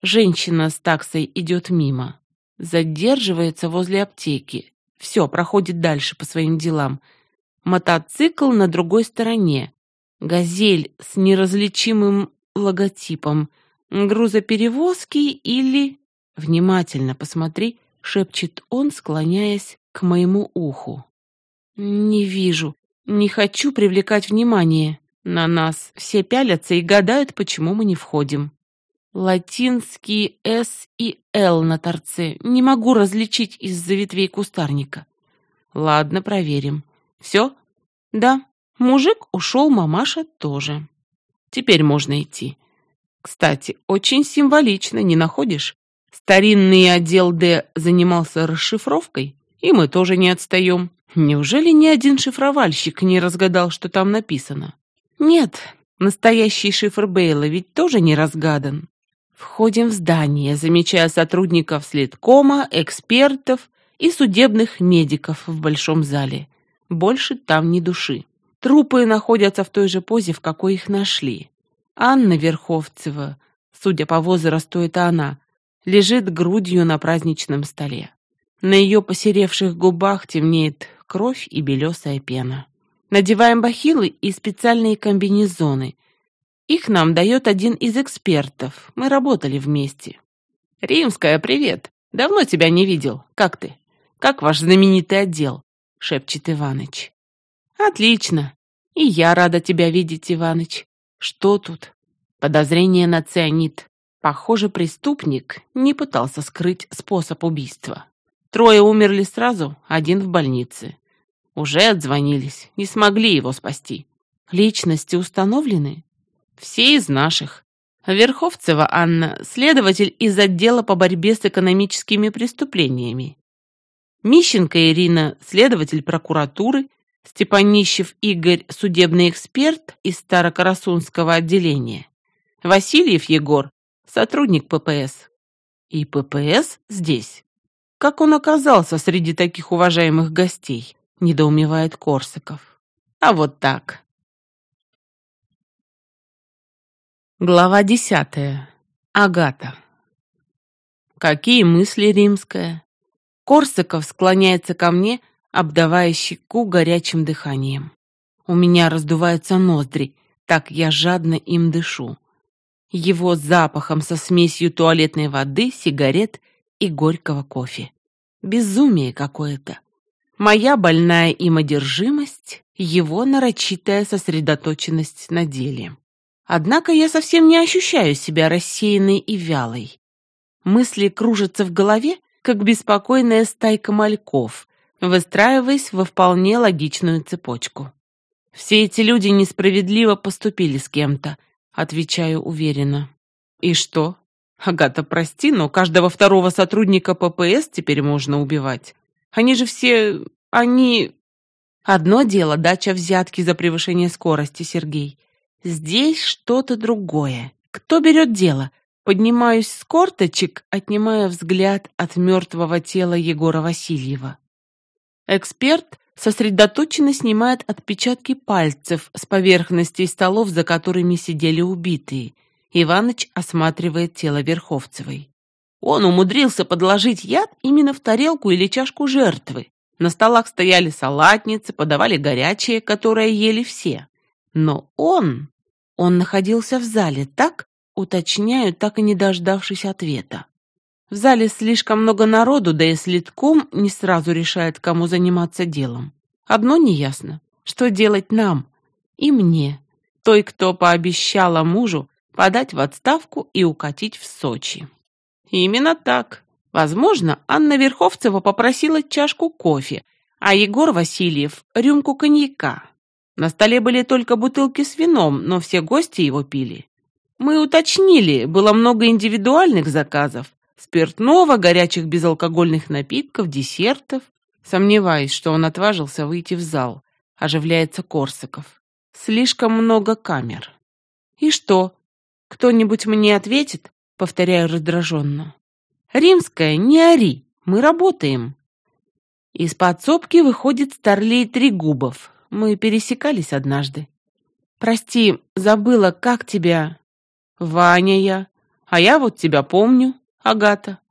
Женщина с таксой идет мимо. Задерживается возле аптеки. Все, проходит дальше по своим делам. Мотоцикл на другой стороне. «Газель» с неразличимым логотипом. Грузоперевозки или... «Внимательно посмотри», — шепчет он, склоняясь к моему уху. «Не вижу. Не хочу привлекать внимание. На нас все пялятся и гадают, почему мы не входим. Латинские «С» и «Л» на торце. Не могу различить из-за ветвей кустарника. Ладно, проверим. Все? Да. Мужик ушел, мамаша тоже. Теперь можно идти. Кстати, очень символично, не находишь? Старинный отдел «Д» занимался расшифровкой, и мы тоже не отстаем. Неужели ни один шифровальщик не разгадал, что там написано? Нет, настоящий шифр Бейла ведь тоже не разгадан. Входим в здание, замечая сотрудников следкома, экспертов и судебных медиков в большом зале. Больше там ни души. Трупы находятся в той же позе, в какой их нашли. Анна Верховцева, судя по возрасту, это она, лежит грудью на праздничном столе. На ее посеревших губах темнеет кровь и белесая пена. Надеваем бахилы и специальные комбинезоны. Их нам дает один из экспертов. Мы работали вместе. «Римская, привет! Давно тебя не видел. Как ты? Как ваш знаменитый отдел?» — шепчет Иваныч. «Отлично. И я рада тебя видеть, Иваныч. Что тут?» Подозрение на цианид. Похоже, преступник не пытался скрыть способ убийства. 3 умерли сразу, 1 в больнице. Уже отзвонились, не смогли его спасти. Личности установлены? Все из наших. Верховцева Анна, следователь из отдела по борьбе с экономическими преступлениями. Мищенко Ирина, следователь прокуратуры. Степанищев Игорь, судебный эксперт из Старокарасунского отделения. Васильев Егор, сотрудник ППС. И ППС здесь. Как он оказался среди таких уважаемых гостей? Недоумевает Корсаков. А вот так. Глава 10. Агата. Какие мысли, Римская? Корсаков склоняется ко мне, обдавая щеку горячим дыханием. У меня раздуваются ноздри, так я жадно им дышу. Его запахом со смесью туалетной воды, сигарет и горького кофе. Безумие какое-то. Моя больная им одержимость, его нарочитая сосредоточенность на деле. Однако я совсем не ощущаю себя рассеянной и вялой. Мысли кружатся в голове, как беспокойная стайка мальков, выстраиваясь во вполне логичную цепочку. Все эти люди несправедливо поступили с кем-то, отвечаю уверенно. И что? Агата, прости, но каждого второго сотрудника ППС теперь можно убивать. Они же все... Одно дело дача взятки за превышение скорости, Сергей. Здесь что-то другое. Кто берет дело? Поднимаюсь с корточек, отнимая взгляд от мертвого тела Егора Васильева. Эксперт сосредоточенно снимает отпечатки пальцев с поверхностей столов, за которыми сидели убитые. Иваныч осматривает тело Верховцевой. Он умудрился подложить яд именно в тарелку или чашку жертвы. На столах стояли салатницы, подавали горячее, которое ели все. Но он находился в зале, так? Уточняю, так и не дождавшись ответа. В зале слишком много народу, да и следком не сразу решает, кому заниматься делом. Одно неясно, что делать нам и мне, той, кто пообещала мужу подать в отставку и укатить в Сочи. Именно так. Возможно, Анна Верховцева попросила чашку кофе, а Егор Васильев — рюмку коньяка. На столе были только бутылки с вином, но все гости его пили. Мы уточнили, было много индивидуальных заказов. Спиртного, горячих безалкогольных напитков, десертов. Сомневаюсь, что он отважился выйти в зал. Оживляется Корсаков. Слишком много камер. И что? Кто-нибудь мне ответит? Повторяю раздраженно. Римская, не ори, мы работаем. Из подсобки выходит старлей Трегубов. Мы пересекались однажды. Прости, забыла, как тебя? Ваня я. А я вот тебя помню, Агата.